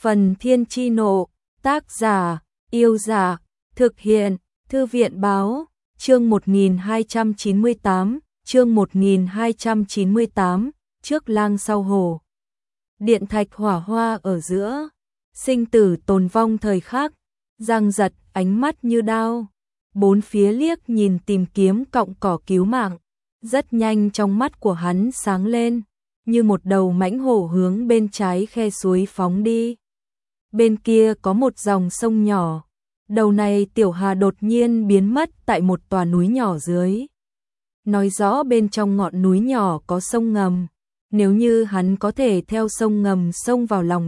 Phần Thiên Chi Nộ, tác giả, Yêu Giả, thực hiện, Thư viện Báo, chương 1298, chương 1298, trước lang sau hổ. Điện thạch hỏa hoa ở giữa, sinh tử tồn vong thời khắc, Giang Giật ánh mắt như đao, bốn phía liếc nhìn tìm kiếm cọng cỏ cứu mạng, rất nhanh trong mắt của hắn sáng lên, như một đầu mãnh hổ hướng bên trái khe suối phóng đi. Bên kia có một dòng sông nhỏ, đầu này Tiểu Hà đột nhiên biến mất tại một tòa núi nhỏ dưới. Nói rõ bên trong ngọn núi nhỏ có sông ngầm, nếu như hắn có thể theo sông ngầm xông vào lòng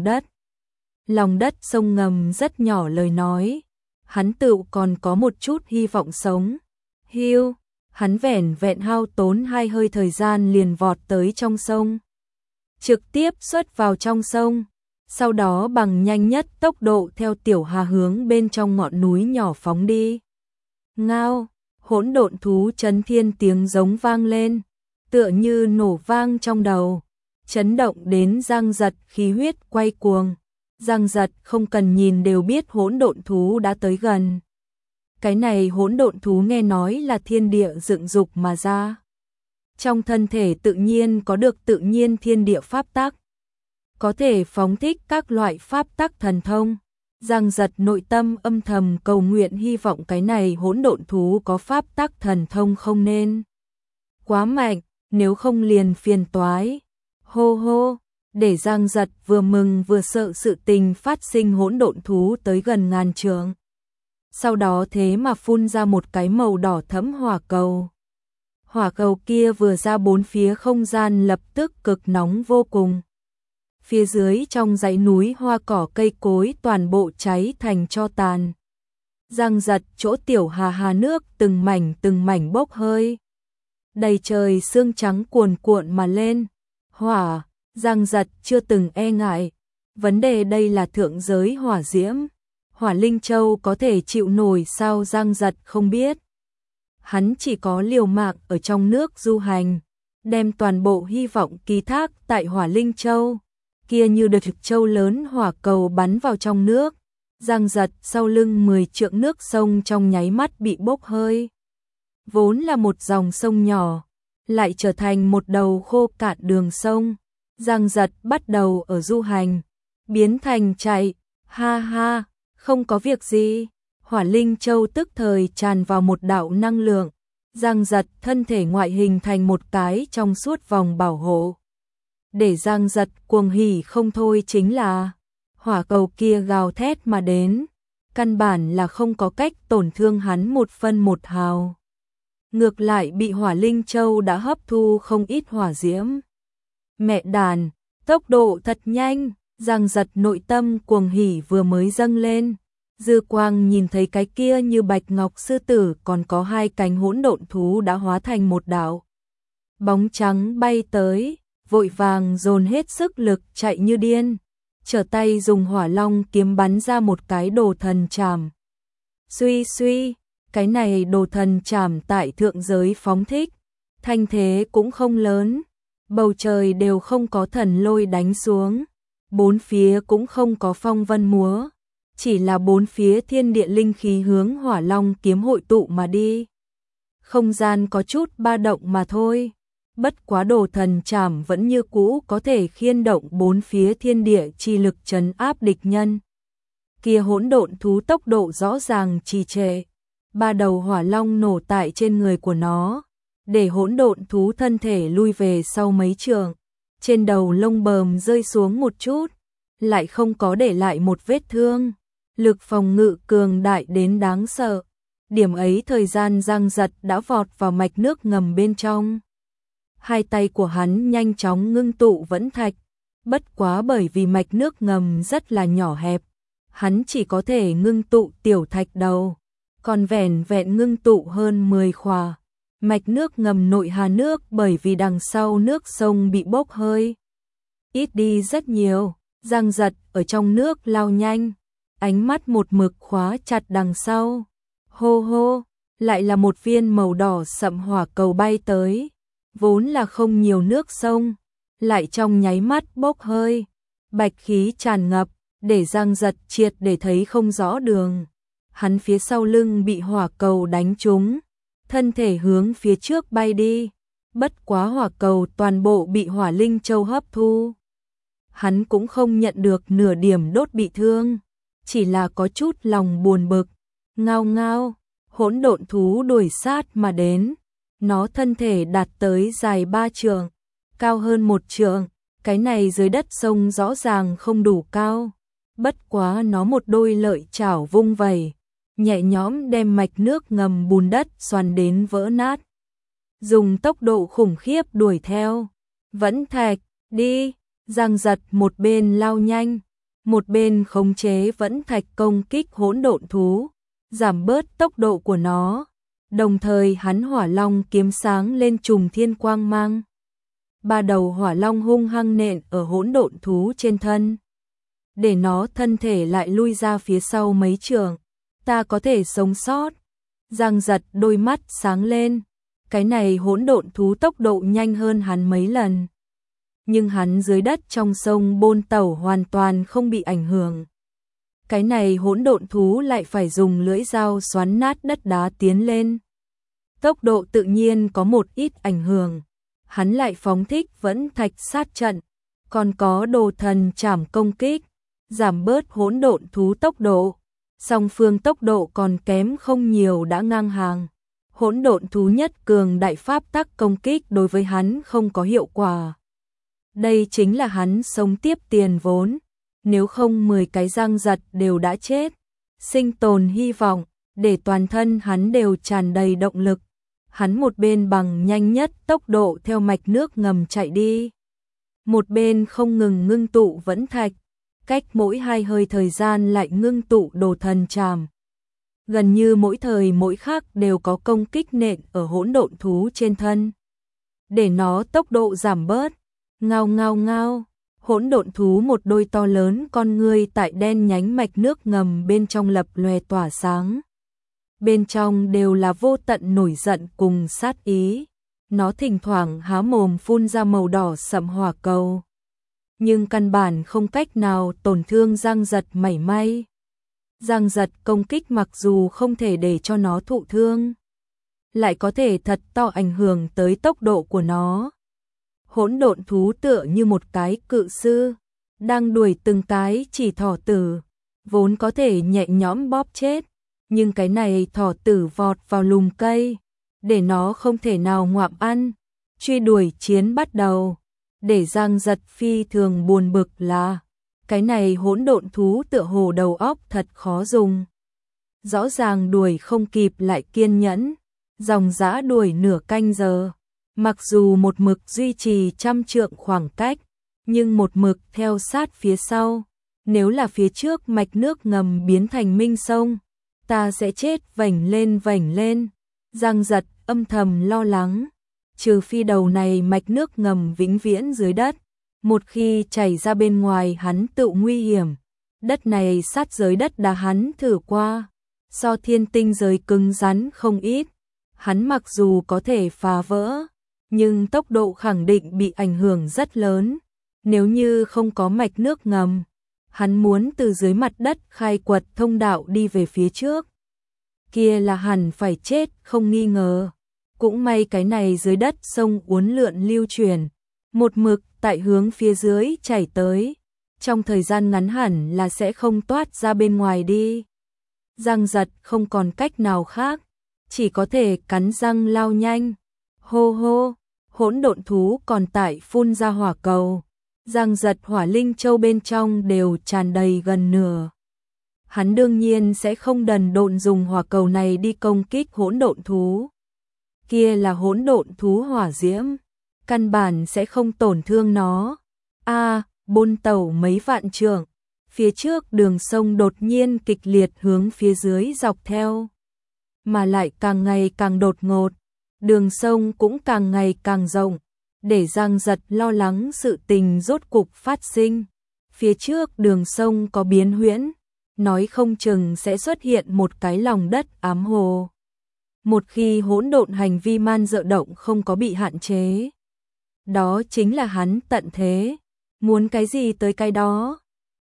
đất sông ngầm rất nhỏ lời nói, hắn tự còn có một chút hy vọng sống. Hiu, hắn vẻn vẹn hao tốn 2 hơi thời gian liền vọt tới trong sông, trực tiếp xuất vào trong sông, sau đó bằng nhanh nhất tốc độ theo Tiểu Hà hướng bên trong ngọn núi nhỏ phóng đi. Ngao, hỗn độn thú chấn thiên tiếng giống vang lên, tựa như nổ vang trong đầu, chấn động đến Giang Giật khí huyết quay cuồng. Giang Giật không cần nhìn đều biết hỗn độn thú đã tới gần. Cái này hỗn độn thú nghe nói là thiên địa dựng dục mà ra. Trong thân thể tự nhiên có được tự nhiên thiên địa pháp tắc, có thể phóng thích các loại pháp tắc thần thông. Giang Giật nội tâm âm thầm cầu nguyện hy vọng cái này hỗn độn thú có pháp tắc thần thông không nên quá mạnh, nếu không liền phiền toái. Hô hô, để Giang Giật vừa mừng vừa sợ sự tình phát sinh, hỗn độn thú tới gần ngàn trượng. Sau đó thế mà phun ra một cái màu đỏ thẫm hỏa cầu. Hỏa cầu kia vừa ra bốn phía không gian lập tức cực nóng vô cùng. Phía dưới trong dãy núi hoa cỏ cây cối toàn bộ cháy thành tro tàn. Giang Giật chỗ Tiểu Hà nước từng mảnh bốc hơi. Đầy trời sương trắng cuồn cuộn mà lên. Hỏa, Giang Giật chưa từng e ngại. Vấn đề đây là thượng giới hỏa diễm. Hỏa Linh Châu có thể chịu nổi sao Giang Giật không biết. Hắn chỉ có liều mạng ở trong nước du hành, đem toàn bộ hy vọng ký thác tại Hỏa Linh Châu. Kia như đợt thực châu lớn hỏa cầu bắn vào trong nước, Giang Giật sau lưng 10 trượng nước sông trong nháy mắt bị bốc hơi. Vốn là một dòng sông nhỏ, lại trở thành một đầu khô cạn đường sông. Giang Giật bắt đầu ở du hành, biến thành chạy, ha ha, không có việc gì. Hỏa Linh Châu tức thời tràn vào một đạo năng lượng, Giang Giật thân thể ngoại hình thành một cái trong suốt vòng bảo hộ. Để Giang Giật cuồng hỉ không thôi chính là hỏa cầu kia gào thét mà đến, căn bản là không có cách tổn thương hắn một phân một hào. Ngược lại bị Hỏa Linh Châu đã hấp thu không ít hỏa diễm. Mẹ đàn, tốc độ thật nhanh, Giang Giật nội tâm cuồng hỉ vừa mới dâng lên. Dư quang nhìn thấy cái kia như bạch ngọc sư tử còn có 2 cánh hỗn độn thú đã hóa thành một đạo bóng trắng bay tới, vội vàng dồn hết sức lực chạy như điên, trở tay dùng hỏa long kiếm bắn ra một cái đồ thần trảm. Suy suy, cái này đồ thần trảm tại thượng giới phóng thích, thanh thế cũng không lớn, bầu trời đều không có thần lôi đánh xuống, bốn phía cũng không có phong vân múa, chỉ là bốn phía thiên địa linh khí hướng hỏa long kiếm hội tụ mà đi. Không gian có chút ba động mà thôi. Bất quá đồ thần trảm vẫn như cũ có thể khiên động bốn phía thiên địa chi lực trấn áp địch nhân. Kia hỗn độn thú tốc độ rõ ràng trì trệ. 3 đầu hỏa long nổ tại trên người của nó, để hỗn độn thú thân thể lui về sau mấy trượng. Trên đầu lông bờm rơi xuống một chút, lại không có để lại một vết thương. Lực phòng ngự cường đại đến đáng sợ. Điểm ấy thời gian Giang Giật đã vọt vào mạch nước ngầm bên trong. 2 tay của hắn nhanh chóng ngưng tụ vẫn thạch, bất quá bởi vì mạch nước ngầm rất là nhỏ hẹp, hắn chỉ có thể ngưng tụ tiểu thạch đầu, còn vẻn vẹn ngưng tụ hơn 10 khỏa. Mạch nước ngầm nội hà nước bởi vì đằng sau nước sông bị bốc hơi ít đi rất nhiều, Giang Giật ở trong nước lao nhanh, ánh mắt một mực khóa chặt đằng sau. Hô hô, lại là một viên màu đỏ sậm hỏa cầu bay tới. Vốn là không nhiều nước sông, lại trong nháy mắt bốc hơi, bạch khí tràn ngập, để Giang Giật triệt để thấy không rõ đường. Hắn phía sau lưng bị hỏa cầu đánh trúng, thân thể hướng phía trước bay đi, bất quá hỏa cầu toàn bộ bị hỏa linh châu hấp thu. Hắn cũng không nhận được nửa điểm đốt bị thương, chỉ là có chút lòng buồn bực. Ngao ngao, hỗn độn thú đuổi sát mà đến, nó thân thể đạt tới dài 3 trượng, cao hơn 1 trượng, cái này dưới đất sông rõ ràng không đủ cao, bất quá nó một đôi lợi chảo vung vẩy, nhẹ nhõm đem mạch nước ngầm bùn đất xoắn đến vỡ nát. Dùng tốc độ khủng khiếp đuổi theo, vẫn thạch, đi, Giang Giật một bên lao nhanh, một bên khống chế vẫn thạch công kích hỗn độn thú, giảm bớt tốc độ của nó, đồng thời hắn hỏa long kiếm sáng lên trùng thiên quang mang. 3 đầu hỏa long hung hăng nện ở hỗn độn thú trên thân, để nó thân thể lại lui ra phía sau mấy trượng. Ta có thể sống sót. Giang Giật đôi mắt sáng lên, cái này hỗn độn thú tốc độ nhanh hơn hắn mấy lần. Nhưng hắn dưới đất trong sông bôn tẩu hoàn toàn không bị ảnh hưởng. Cái này hỗn độn thú lại phải dùng lưỡi dao xoắn nát đất đá tiến lên. Tốc độ tự nhiên có một ít ảnh hưởng. Hắn lại phóng thích vẫn thạch sát trận, còn có đồ thần trảm công kích, giảm bớt hỗn độn thú tốc độ. Song phương tốc độ còn kém không nhiều đã ngang hàng. Hỗn độn thú nhất cường đại pháp tắc công kích đối với hắn không có hiệu quả. Đây chính là hắn sống tiếp tiền vốn, nếu không 10 cái Giang Giật đều đã chết. Sinh tồn hy vọng, để toàn thân hắn đều tràn đầy động lực. Hắn một bên bằng nhanh nhất tốc độ theo mạch nước ngầm chạy đi, một bên không ngừng ngưng tụ vẫn thạch, cách mỗi 2 hơi thời gian lại ngưng tụ đồ thần trảm. Gần như mỗi thời mỗi khắc đều có công kích nện ở hỗn độn thú trên thân, để nó tốc độ giảm bớt. Ngao ngao ngao, hỗn độn thú một đôi to lớn con ngươi tại đen nhánh mạch nước ngầm bên trong lập lòe tỏa sáng. Bên trong đều là vô tận nổi giận cùng sát ý. Nó thỉnh thoảng há mồm phun ra màu đỏ sẫm hỏa cầu, nhưng căn bản không cách nào tổn thương Giang Giật mảy may. Giang Giật công kích mặc dù không thể để cho nó thụ thương, lại có thể thật to ảnh hưởng tới tốc độ của nó. Hỗn độn thú tựa như một cái cự sư, đang đuổi từng cái chỉ thỏ tử, vốn có thể nhẹ nhõm bóp chết, nhưng cái này thỏ tử vọt vào lùm cây, để nó không thể nào ngoạm ăn. Truy đuổi chiến bắt đầu, để Giang Giật phi thường buồn bực là cái này hỗn độn thú tựa hồ đầu óc thật khó dùng. Rõ ràng đuổi không kịp lại kiên nhẫn, dòng dã đuổi nửa canh giờ. Mặc dù một mực duy trì 100 trượng khoảng cách, nhưng một mực theo sát phía sau. Nếu là phía trước mạch nước ngầm biến thành minh sông, ta sẽ chết vảnh lên. Giang Giật âm thầm lo lắng, trừ phi đầu này mạch nước ngầm vĩnh viễn dưới đất, một khi chảy ra bên ngoài hắn tự nguy hiểm. Đất này sát giới đất đá hắn thử qua, so thiên tinh giới cứng rắn không ít, hắn mặc dù có thể phá vỡ, nhưng tốc độ khẳng định bị ảnh hưởng rất lớn. Nếu như không có mạch nước ngầm, hắn muốn từ dưới mặt đất khai quật thông đạo đi về phía trước, kia là hẳn phải chết không nghi ngờ. Cũng may cái này dưới đất sông uốn lượn lưu chuyển, một mực tại hướng phía dưới chảy tới, trong thời gian ngắn hẳn là sẽ không toát ra bên ngoài đi. Giang Giật không còn cách nào khác, chỉ có thể cắn răng lao nhanh. Hô hô, hỗn độn thú còn tại phun ra hỏa cầu. Giang Giật hỏa linh châu bên trong đều tràn đầy gần nửa. Hắn đương nhiên sẽ không đần độn dùng hỏa cầu này đi công kích hỗn độn thú. Kia là hỗn độn thú hỏa diễm, căn bản sẽ không tổn thương nó. Bôn tẩu mấy vạn trượng, phía trước đường sông đột nhiên kịch liệt hướng phía dưới dọc theo, mà lại càng ngày càng đột ngột, đường sông cũng càng ngày càng rộng, để Giang Giật lo lắng sự tình rốt cục phát sinh. Phía trước đường sông có biến huyễn, nói không chừng sẽ xuất hiện một cái lòng đất ám hồ. Một khi hỗn độn hành vi man dợ động không có bị hạn chế, đó chính là hắn tận thế, muốn cái gì tới cái đó.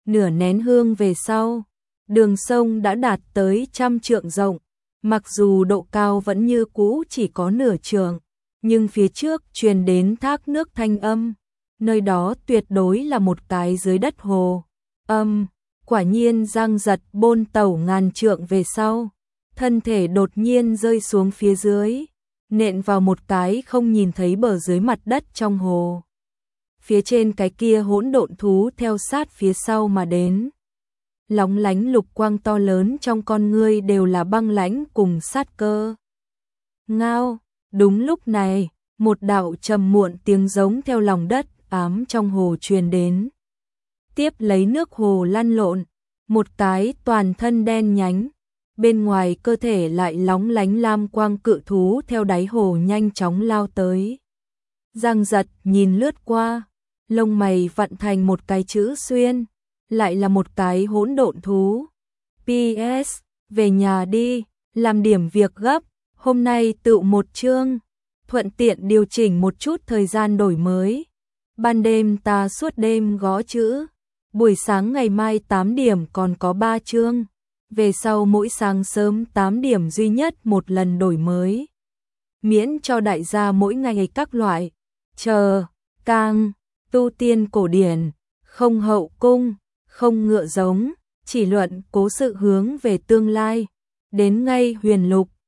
Nửa nén hương về sau, đường sông đã đạt tới 100 trượng rộng, mặc dù độ cao vẫn như cũ chỉ có nửa trượng, nhưng phía trước truyền đến thác nước thanh âm, nơi đó tuyệt đối là một cái dưới đất hồ. Quả nhiên Giang Giật bôn tẩu ngàn trượng về sau, thân thể đột nhiên rơi xuống phía dưới, nện vào một cái không nhìn thấy bờ dưới mặt đất trong hồ. Phía trên cái kia hỗn độn thú theo sát phía sau mà đến. Lóng lánh lục quang to lớn trong con ngươi đều là băng lãnh cùng sát cơ. Ngao, đúng lúc này, một đạo trầm muộn tiếng giống theo lòng đất ám trong hồ truyền đến. Tiếp lấy nước hồ lăn lộn, một cái toàn thân đen nhánh, bên ngoài cơ thể lại lóng lánh lam quang cự thú theo đáy hồ nhanh chóng lao tới. Giang Giật nhìn lướt qua, lông mày vặn thành một cái chữ xuyên, lại là một cái hỗn độn thú. PS, về nhà đi, làm điểm việc gấp, hôm nay tự một chương, thuận tiện điều chỉnh một chút thời gian đổi mới. Ban đêm ta suốt đêm gõ chữ, buổi sáng ngày mai 8 điểm còn có 3 chương, về sau mỗi sáng sớm 8 điểm duy nhất một lần đổi mới. Miễn cho đại gia mỗi ngày các loại, càng, tu tiên cổ điển, không hậu cung, không ngựa giống, chỉ luận cố sự hướng về tương lai, đến ngay huyền lục,